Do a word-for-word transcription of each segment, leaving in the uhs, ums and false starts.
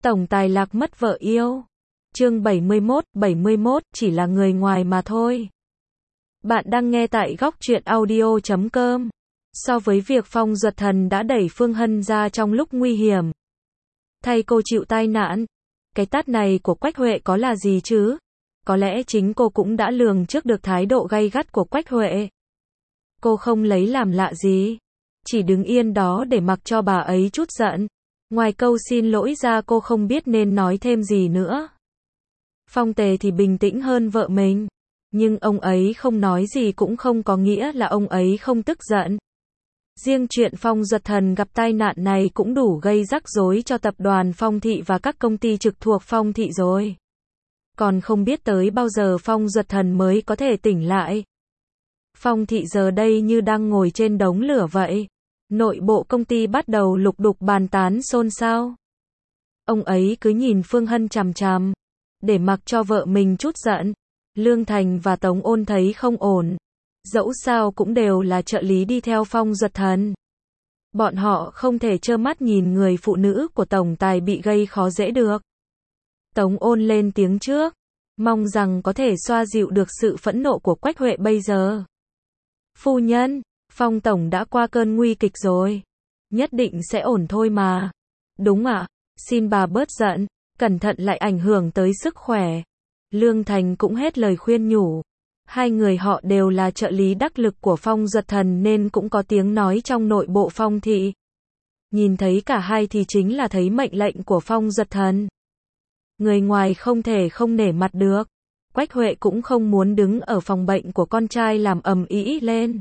Tổng tài lạc mất vợ yêu. Chương bảy mươi mốt, bảy mươi mốt, chỉ là người ngoài mà thôi. Bạn đang nghe tại góc truyện audio chấm com. So với việc Phong Duật Thần đã đẩy Phương Hân ra trong lúc nguy hiểm, thay cô chịu tai nạn, cái tát này của Quách Huệ có là gì chứ? Có lẽ chính cô cũng đã lường trước được thái độ gay gắt của Quách Huệ. Cô không lấy làm lạ gì, chỉ đứng yên đó để mặc cho bà ấy trút giận. Ngoài câu xin lỗi ra cô không biết nên nói thêm gì nữa. Phong Tề thì bình tĩnh hơn vợ mình, nhưng ông ấy không nói gì cũng không có nghĩa là ông ấy không tức giận. Riêng chuyện Phong Duật Thần gặp tai nạn này cũng đủ gây rắc rối cho tập đoàn Phong Thị và các công ty trực thuộc Phong Thị rồi. Còn không biết tới bao giờ Phong Duật Thần mới có thể tỉnh lại. Phong Thị giờ đây như đang ngồi trên đống lửa vậy. Nội bộ công ty bắt đầu lục đục bàn tán xôn xao. Ông ấy cứ nhìn Phương Hân chằm chằm, để mặc cho vợ mình trút giận. Lương Thành và Tống Ôn thấy không ổn. Dẫu sao cũng đều là trợ lý đi theo Phong Duật Thần. Bọn họ không thể trơ mắt nhìn người phụ nữ của tổng tài bị gây khó dễ được. Tống Ôn lên tiếng trước, mong rằng có thể xoa dịu được sự phẫn nộ của Quách Huệ bây giờ. Phu nhân, Phong Tổng đã qua cơn nguy kịch rồi. Nhất định sẽ ổn thôi mà. Đúng ạ, xin bà bớt giận, cẩn thận lại ảnh hưởng tới sức khỏe. Lương Thành cũng hết lời khuyên nhủ. Hai người họ đều là trợ lý đắc lực của Phong Duật Thần nên cũng có tiếng nói trong nội bộ Phong Thị. Nhìn thấy cả hai thì chính là thấy mệnh lệnh của Phong Duật Thần. Người ngoài không thể không nể mặt được. Quách Huệ cũng không muốn đứng ở phòng bệnh của con trai làm ầm ĩ lên.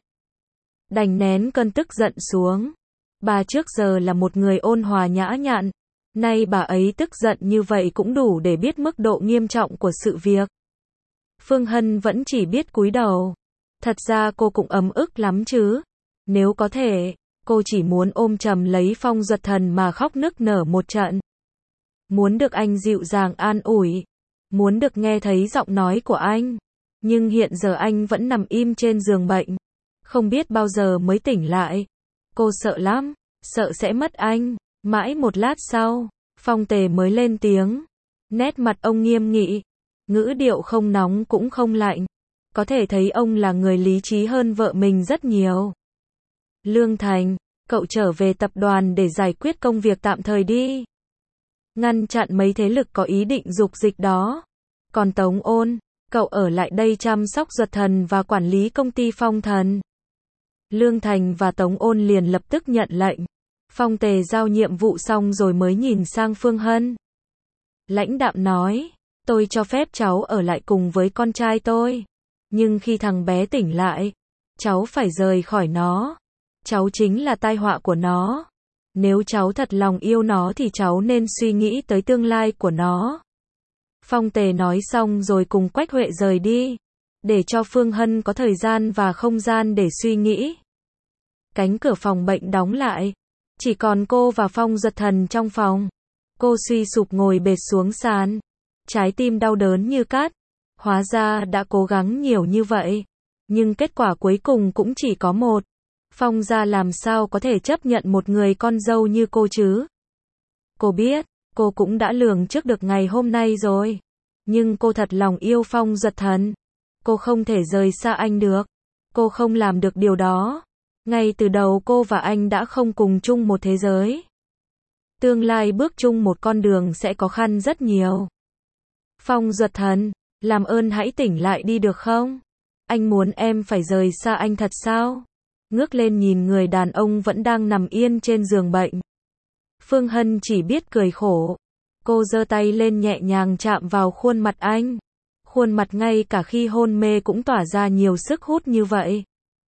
Đành nén cơn tức giận xuống. Bà trước giờ là một người ôn hòa nhã nhặn. Nay bà ấy tức giận như vậy cũng đủ để biết mức độ nghiêm trọng của sự việc. Phương Hân vẫn chỉ biết cúi đầu. Thật ra cô cũng ấm ức lắm chứ. Nếu có thể, cô chỉ muốn ôm chầm lấy Phong Duật Thần mà khóc nức nở một trận. Muốn được anh dịu dàng an ủi. Muốn được nghe thấy giọng nói của anh. Nhưng hiện giờ anh vẫn nằm im trên giường bệnh. Không biết bao giờ mới tỉnh lại. Cô sợ lắm, sợ sẽ mất anh. Mãi một lát sau, Phong Tề mới lên tiếng. Nét mặt ông nghiêm nghị, ngữ điệu không nóng cũng không lạnh. Có thể thấy ông là người lý trí hơn vợ mình rất nhiều. Lương Thành, cậu trở về tập đoàn để giải quyết công việc tạm thời đi. Ngăn chặn mấy thế lực có ý định dục dịch đó. Còn Tống Ôn, cậu ở lại đây chăm sóc Duật Thần và quản lý công ty Phong Thần. Lương Thành và Tống Ôn liền lập tức nhận lệnh. Phong Tề giao nhiệm vụ xong rồi mới nhìn sang Phương Hân. Lãnh đạm nói, tôi cho phép cháu ở lại cùng với con trai tôi. Nhưng khi thằng bé tỉnh lại, cháu phải rời khỏi nó. Cháu chính là tai họa của nó. Nếu cháu thật lòng yêu nó thì cháu nên suy nghĩ tới tương lai của nó. Phong Tề nói xong rồi cùng Quách Huệ rời đi. Để cho Phương Hân có thời gian và không gian để suy nghĩ. Cánh cửa phòng bệnh đóng lại. Chỉ còn cô và Phong Duật Thần trong phòng. Cô suy sụp ngồi bệt xuống sàn. Trái tim đau đớn như cắt. Hóa ra đã cố gắng nhiều như vậy. Nhưng kết quả cuối cùng cũng chỉ có một. Phong gia làm sao có thể chấp nhận một người con dâu như cô chứ? Cô biết, cô cũng đã lường trước được ngày hôm nay rồi. Nhưng cô thật lòng yêu Phong Duật Thần. Cô không thể rời xa anh được. Cô không làm được điều đó. Ngay từ đầu cô và anh đã không cùng chung một thế giới. Tương lai bước chung một con đường sẽ khó khăn rất nhiều. Phong Duật Thần, làm ơn hãy tỉnh lại đi được không? Anh muốn em phải rời xa anh thật sao? Ngước lên nhìn người đàn ông vẫn đang nằm yên trên giường bệnh. Phương Hân chỉ biết cười khổ. Cô giơ tay lên nhẹ nhàng chạm vào khuôn mặt anh. Khuôn mặt ngay cả khi hôn mê cũng tỏa ra nhiều sức hút như vậy.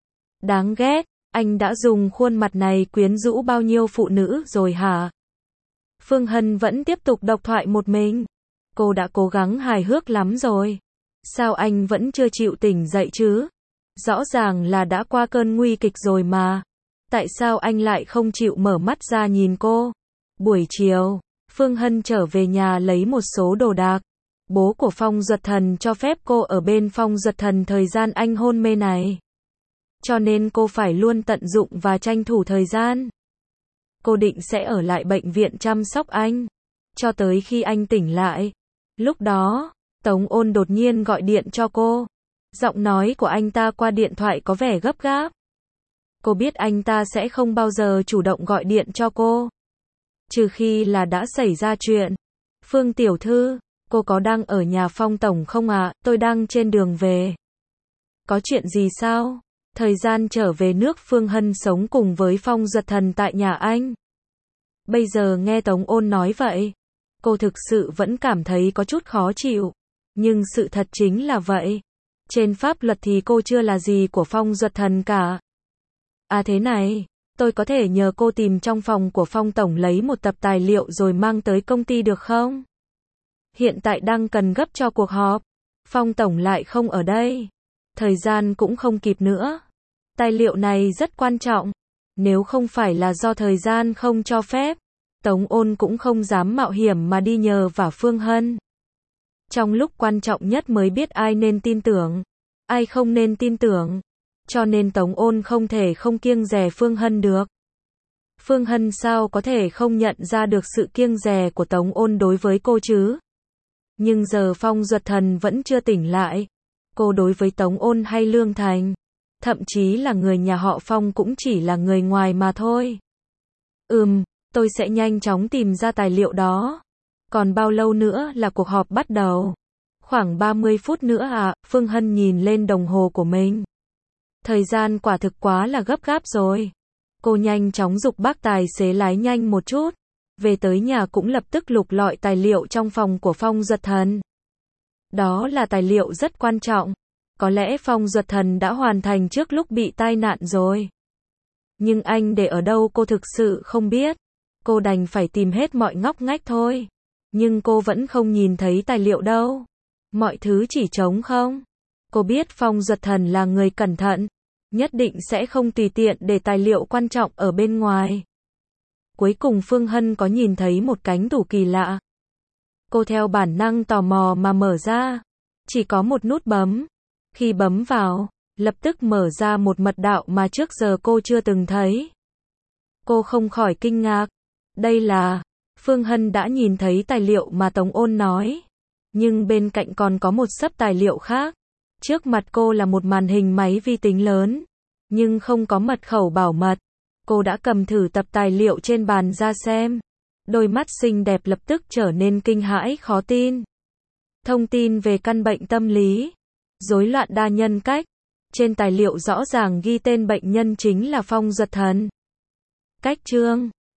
Đáng ghét, anh đã dùng khuôn mặt này quyến rũ bao nhiêu phụ nữ rồi hả? Phương Hân vẫn tiếp tục độc thoại một mình. Cô đã cố gắng hài hước lắm rồi. Sao anh vẫn chưa chịu tỉnh dậy chứ? Rõ ràng là đã qua cơn nguy kịch rồi mà. Tại sao anh lại không chịu mở mắt ra nhìn cô? Buổi chiều, Phương Hân trở về nhà lấy một số đồ đạc. Bố của Phong Duật Thần cho phép cô ở bên Phong Duật Thần thời gian anh hôn mê này. Cho nên cô phải luôn tận dụng và tranh thủ thời gian. Cô định sẽ ở lại bệnh viện chăm sóc anh. cho tới khi anh tỉnh lại. Lúc đó, Tống Ôn đột nhiên gọi điện cho cô. Giọng nói của anh ta qua điện thoại có vẻ gấp gáp. Cô biết anh ta sẽ không bao giờ chủ động gọi điện cho cô. Trừ khi là đã xảy ra chuyện. Phương tiểu thư, cô có đang ở nhà Phong tổng không ạ? À? Tôi đang trên đường về. Có chuyện gì sao? Thời gian trở về nước Phương Hân sống cùng với Phong Duật Thần tại nhà anh. Bây giờ nghe Tống Ôn nói vậy, cô thực sự vẫn cảm thấy có chút khó chịu. Nhưng sự thật chính là vậy. Trên pháp luật thì cô chưa là gì của Phong Duật Thần cả. À thế này, tôi có thể nhờ cô tìm trong phòng của Phong tổng lấy một tập tài liệu rồi mang tới công ty được không? Hiện tại đang cần gấp cho cuộc họp. Phong tổng lại không ở đây. Thời gian cũng không kịp nữa. Tài liệu này rất quan trọng. Nếu không phải là do thời gian không cho phép, Tống Ôn cũng không dám mạo hiểm mà đi nhờ vả Phương Hân. Trong lúc quan trọng nhất mới biết ai nên tin tưởng, ai không nên tin tưởng. Cho nên Tống Ôn không thể không kiêng dè Phương Hân được. Phương Hân sao có thể không nhận ra được sự kiêng dè của Tống Ôn đối với cô chứ? Nhưng giờ Phong Duật Thần vẫn chưa tỉnh lại. Cô đối với Tống Ôn hay Lương Thành, thậm chí là người nhà họ Phong cũng chỉ là người ngoài mà thôi. Ừm, tôi sẽ nhanh chóng tìm ra tài liệu đó. Còn bao lâu nữa là cuộc họp bắt đầu? Khoảng ba mươi phút nữa à? Phương Hân nhìn lên đồng hồ của mình. Thời gian quả thực quá là gấp gáp rồi. Cô nhanh chóng giục bác tài xế lái nhanh một chút. Về tới nhà cũng lập tức lục lọi tài liệu trong phòng của Phong Duật Thần. Đó là tài liệu rất quan trọng. Có lẽ Phong Duật Thần đã hoàn thành trước lúc bị tai nạn rồi. Nhưng anh để ở đâu cô thực sự không biết. Cô đành phải tìm hết mọi ngóc ngách thôi. Nhưng cô vẫn không nhìn thấy tài liệu đâu. Mọi thứ chỉ trống không. Cô biết Phong Duật Thần là người cẩn thận. Nhất định sẽ không tùy tiện để tài liệu quan trọng ở bên ngoài. Cuối cùng Phương Hân có nhìn thấy một cánh tủ kỳ lạ. Cô theo bản năng tò mò mà mở ra. Chỉ có một nút bấm. Khi bấm vào, lập tức mở ra một mật đạo mà trước giờ cô chưa từng thấy. Cô không khỏi kinh ngạc. Đây là... Phương Hân đã nhìn thấy tài liệu mà Tống Ôn nói. Nhưng bên cạnh còn có một xấp tài liệu khác. Trước mặt cô là một màn hình máy vi tính lớn. Nhưng không có mật khẩu bảo mật. Cô đã cầm thử tập tài liệu trên bàn ra xem. Đôi mắt xinh đẹp lập tức trở nên kinh hãi khó tin. Thông tin về căn bệnh tâm lý, rối loạn đa nhân cách. Trên tài liệu rõ ràng ghi tên bệnh nhân chính là Phong Duật Thần. Cách chương